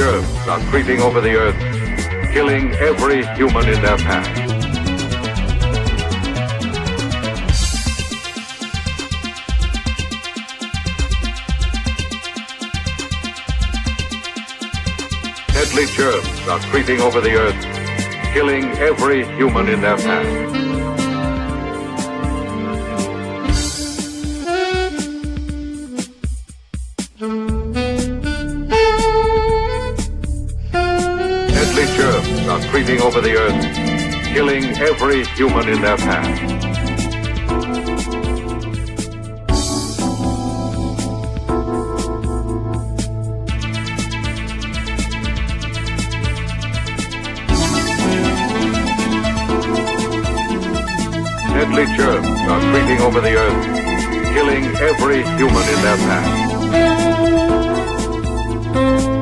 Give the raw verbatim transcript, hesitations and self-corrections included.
germs are creeping over the earth, killing every human in their path. Deadly germs are creeping over the earth, killing every human in their path. Deadly germs are creeping over the earth, killing every human in their path. Deadly germs are creeping over the earth, killing every human in their path.